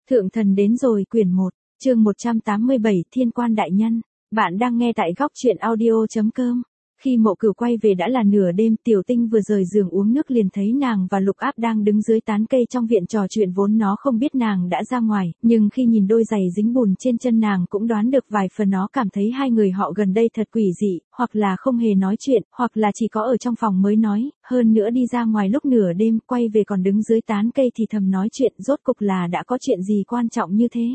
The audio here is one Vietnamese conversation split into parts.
Thượng thần đến rồi quyển 1, chương 187 Thiên quan đại nhân. Bạn đang nghe tại góc truyện audio.com. Khi Mộ Cửu quay về đã là nửa đêm, Tiểu Tinh vừa rời giường uống nước liền thấy nàng và Lục Áp đang đứng dưới tán cây trong viện trò chuyện, vốn nó không biết nàng đã ra ngoài, nhưng khi nhìn đôi giày dính bùn trên chân nàng cũng đoán được vài phần. Nó cảm thấy hai người họ gần đây thật quỷ dị, hoặc là không hề nói chuyện, hoặc là chỉ có ở trong phòng mới nói, hơn nữa đi ra ngoài lúc nửa đêm quay về còn đứng dưới tán cây thì thầm nói chuyện, rốt cục là đã có chuyện gì quan trọng như thế.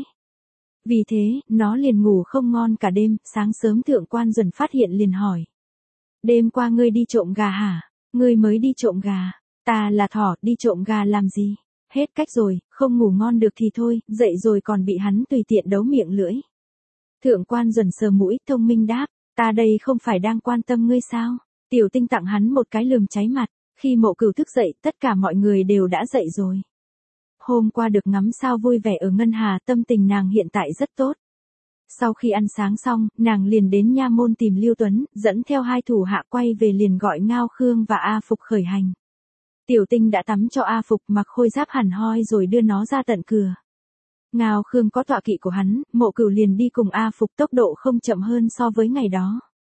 Vì thế, nó liền ngủ không ngon cả đêm. Sáng sớm Thượng quan Duẩn phát hiện liền hỏi. Đêm qua ngươi đi trộm gà hả? Ngươi mới đi trộm gà? Ta là thỏ, đi trộm gà làm gì? Hết cách rồi, không ngủ ngon được thì thôi, dậy rồi còn bị hắn tùy tiện đấu miệng lưỡi. Thượng quan Duẩn sờ mũi, thông minh đáp, ta đây không phải đang quan tâm ngươi sao? Tiểu Tinh tặng hắn một cái lườm cháy mặt. Khi Mộ Cửu thức dậy, tất cả mọi người đều đã dậy rồi. Hôm qua được ngắm sao vui vẻ ở Ngân Hà, tâm tình nàng hiện tại rất tốt. Sau khi ăn sáng xong, nàng liền đến nha môn tìm Lưu Tuấn, dẫn theo hai thủ hạ quay về liền gọi Ngao Khương và A Phục khởi hành. Tiểu Tinh đã tắm cho A Phục, mặc khôi giáp hẳn hoi rồi đưa nó ra tận cửa. Ngao Khương có tọa kỵ của hắn, Mộ Cửu liền đi cùng A Phục, tốc độ không chậm hơn so với ngày đó.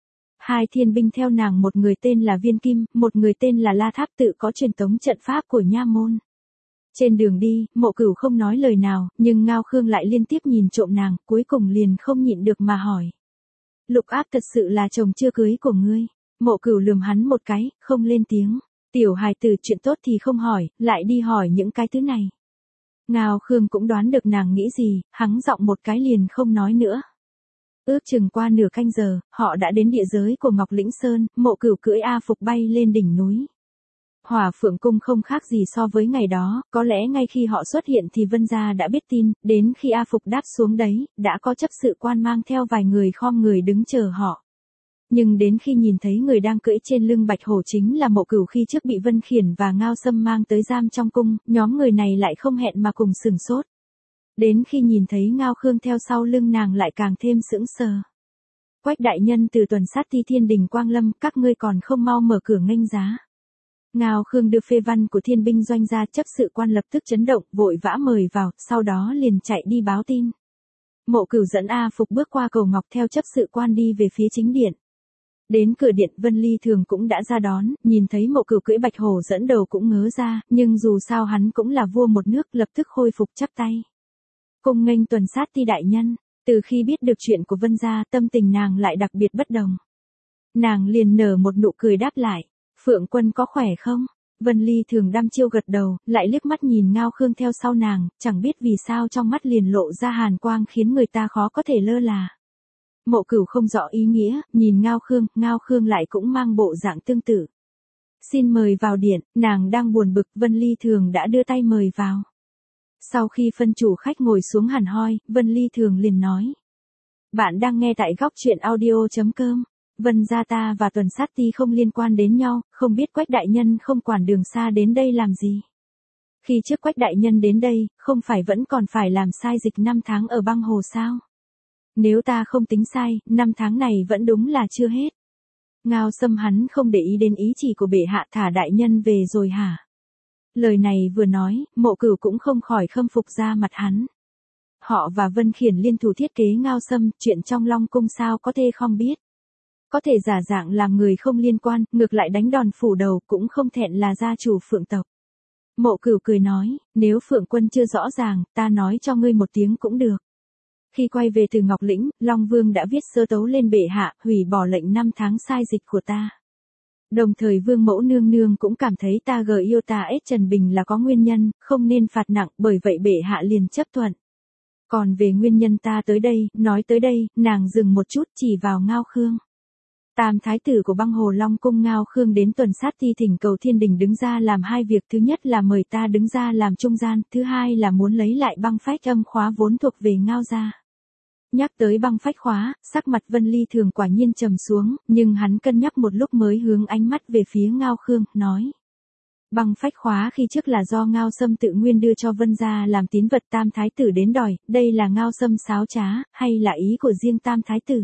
Hai thiên binh theo nàng, một người tên là Viên Kim, một người tên là La Tháp, tự có truyền tống trận pháp của nha môn. Trên đường đi, Mộ Cửu không nói lời nào, nhưng Ngao Khương lại liên tiếp nhìn trộm nàng, cuối cùng liền không nhịn được mà hỏi. Lục Áp thật sự là chồng chưa cưới của ngươi? Mộ Cửu lườm hắn một cái, không lên tiếng. Tiểu hài tử chuyện tốt thì không hỏi, lại đi hỏi những cái thứ này. Ngao Khương cũng đoán được nàng nghĩ gì, hắng giọng một cái liền không nói nữa. Ước chừng qua nửa canh giờ, họ đã đến địa giới của Ngọc Lĩnh Sơn. Mộ Cửu cưỡi A Phục bay lên đỉnh núi. Hỏa Phượng Cung không khác gì so với ngày đó, có lẽ ngay khi họ xuất hiện thì Vân Gia đã biết tin, đến khi A Phục đáp xuống đấy, đã có chấp sự quan mang theo vài người khom người đứng chờ họ. Nhưng đến khi nhìn thấy người đang cưỡi trên lưng bạch hổ chính là Mộ Cửu khi trước bị Vân Khiển và Ngao Sâm mang tới giam trong cung, nhóm người này lại không hẹn mà cùng sửng sốt. Đến khi nhìn thấy Ngao Khương theo sau lưng nàng lại càng thêm sững sờ. Quách đại nhân từ tuần sát Ti Thiên Đình Quang Lâm, các ngươi còn không mau mở cửa nghênh giá. Ngao Khương đưa phê văn của thiên binh doanh ra, chấp sự quan lập tức chấn động, vội vã mời vào, sau đó liền chạy đi báo tin. Mộ Cửu dẫn A Phục bước qua cầu ngọc theo chấp sự quan đi về phía chính điện. Đến cửa điện, Vân Ly Thường cũng đã ra đón, nhìn thấy Mộ Cửu cưỡi bạch hổ dẫn đầu cũng ngớ ra, nhưng dù sao hắn cũng là vua một nước, lập tức khôi phục chắp tay. Cung nghênh tuần sát Ti đại nhân. Từ khi biết được chuyện của Vân gia, tâm tình nàng lại đặc biệt bất đồng. Nàng liền nở một nụ cười đáp lại. Phượng quân có khỏe không? Vân Ly Thường đăm chiêu gật đầu, lại liếc mắt nhìn Ngao Khương theo sau nàng, chẳng biết vì sao trong mắt liền lộ ra hàn quang khiến người ta khó có thể lơ là. Mộ Cửu không rõ ý nghĩa, nhìn Ngao Khương lại cũng mang bộ dạng tương tự. Xin mời vào điện, nàng đang buồn bực, Vân Ly Thường đã đưa tay mời vào. Sau khi phân chủ khách ngồi xuống hẳn hoi, Vân Ly Thường liền nói. Bạn đang nghe tại góc truyện audio.com. Vân gia ta và tuần sát Ti không liên quan đến nhau, không biết Quách đại nhân không quản đường xa đến đây làm gì. Khi trước Quách đại nhân đến đây, không phải vẫn còn phải làm sai dịch 5 tháng ở băng hồ sao? Nếu ta không tính sai, 5 tháng này vẫn đúng là chưa hết. Ngao Sâm hắn không để ý đến ý chỉ của bệ hạ, thả đại nhân về rồi hả? Lời này vừa nói, Mộ Cửu cũng không khỏi khâm phục ra mặt hắn. Họ và Vân Khiển liên thủ thiết kế Ngao Sâm, chuyện trong Long cung sao có thể không biết. Có thể giả dạng làm người không liên quan, ngược lại đánh đòn phủ đầu, cũng không thẹn là gia chủ Phượng tộc. Mộ Cửu cười nói, nếu Phượng quân chưa rõ ràng, ta nói cho ngươi một tiếng cũng được. Khi quay về từ Ngọc Lĩnh, Long Vương đã viết sơ tấu lên bệ hạ, hủy bỏ lệnh 5 tháng sai dịch của ta. Đồng thời Vương mẫu nương nương cũng cảm thấy ta yêu ta ết Trần Bình là có nguyên nhân, không nên phạt nặng, bởi vậy bệ hạ liền chấp thuận. Còn về nguyên nhân ta tới đây, nói tới đây, nàng dừng một chút chỉ vào Ngao Khương. Tam thái tử của băng hồ Long cung Ngao Khương đến tuần sát Ti thỉnh cầu thiên đình đứng ra làm hai việc, thứ nhất là mời ta đứng ra làm trung gian, thứ hai là muốn lấy lại băng phách âm khóa vốn thuộc về Ngao gia. Nhắc tới băng phách khóa, sắc mặt Vân Ly Thường quả nhiên trầm xuống, nhưng hắn cân nhắc một lúc mới hướng ánh mắt về phía Ngao Khương, nói. Băng phách khóa khi trước là do Ngao Sâm tự nguyên đưa cho Vân gia làm tín vật, tam thái tử đến đòi, đây là Ngao Sâm xáo trá, hay là ý của riêng tam thái tử?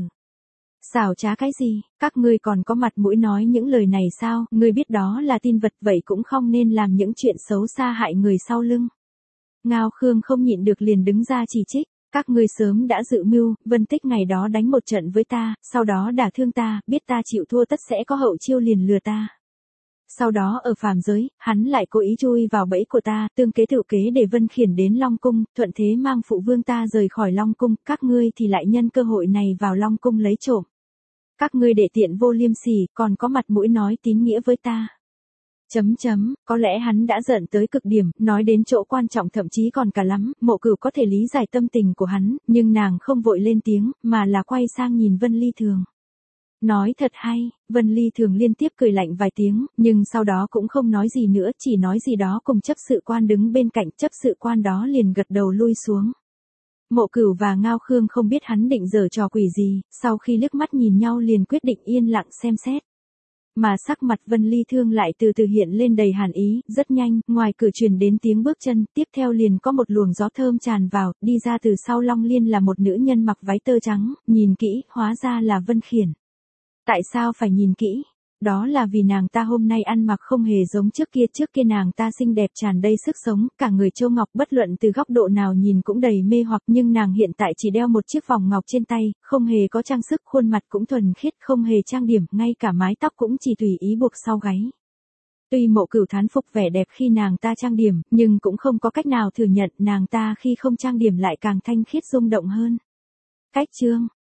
Xảo trá cái gì, các ngươi còn có mặt mũi nói những lời này sao, ngươi biết đó là tin vật vậy cũng không nên làm những chuyện xấu xa hại người sau lưng. Ngao Khương không nhịn được liền đứng ra chỉ trích. Các ngươi sớm đã dự mưu, Vân Tích ngày đó đánh một trận với ta, sau đó đả thương ta, biết ta chịu thua tất sẽ có hậu chiêu liền lừa ta. Sau đó ở phàm giới, hắn lại cố ý chui vào bẫy của ta, tương kế tự kế để Vân Khiển đến Long Cung, thuận thế mang phụ vương ta rời khỏi Long Cung, các ngươi thì lại nhân cơ hội này vào Long Cung lấy trộm. Các ngươi để tiện vô liêm sỉ, còn có mặt mũi nói tín nghĩa với ta. Có lẽ hắn đã giận tới cực điểm, nói đến chỗ quan trọng thậm chí còn cả lắm, Mộ Cửu có thể lý giải tâm tình của hắn, nhưng nàng không vội lên tiếng, mà là quay sang nhìn Vân Ly Thường. Nói thật hay, Vân Ly Thường liên tiếp cười lạnh vài tiếng, nhưng sau đó cũng không nói gì nữa, chỉ nói gì đó cùng chấp sự quan đứng bên cạnh, chấp sự quan đó liền gật đầu lui xuống. Mộ Cửu và Ngao Khương không biết hắn định giở trò quỷ gì, sau khi liếc mắt nhìn nhau liền quyết định yên lặng xem xét. Mà sắc mặt Vân Ly Thương lại từ từ hiện lên đầy hàn ý, rất nhanh, ngoài cửa truyền đến tiếng bước chân, tiếp theo liền có một luồng gió thơm tràn vào, đi ra từ sau Long Liên là một nữ nhân mặc váy tơ trắng, nhìn kỹ, hóa ra là Vân Khiển. Tại sao phải nhìn kỹ? Đó là vì nàng ta hôm nay ăn mặc không hề giống trước kia nàng ta xinh đẹp tràn đầy sức sống, cả người châu ngọc bất luận từ góc độ nào nhìn cũng đầy mê hoặc, nhưng nàng hiện tại chỉ đeo một chiếc vòng ngọc trên tay, không hề có trang sức, khuôn mặt cũng thuần khiết, không hề trang điểm, ngay cả mái tóc cũng chỉ tùy ý buộc sau gáy. Tuy Mộ Cửu thán phục vẻ đẹp khi nàng ta trang điểm, nhưng cũng không có cách nào thừa nhận nàng ta khi không trang điểm lại càng thanh khiết rung động hơn. Cách chương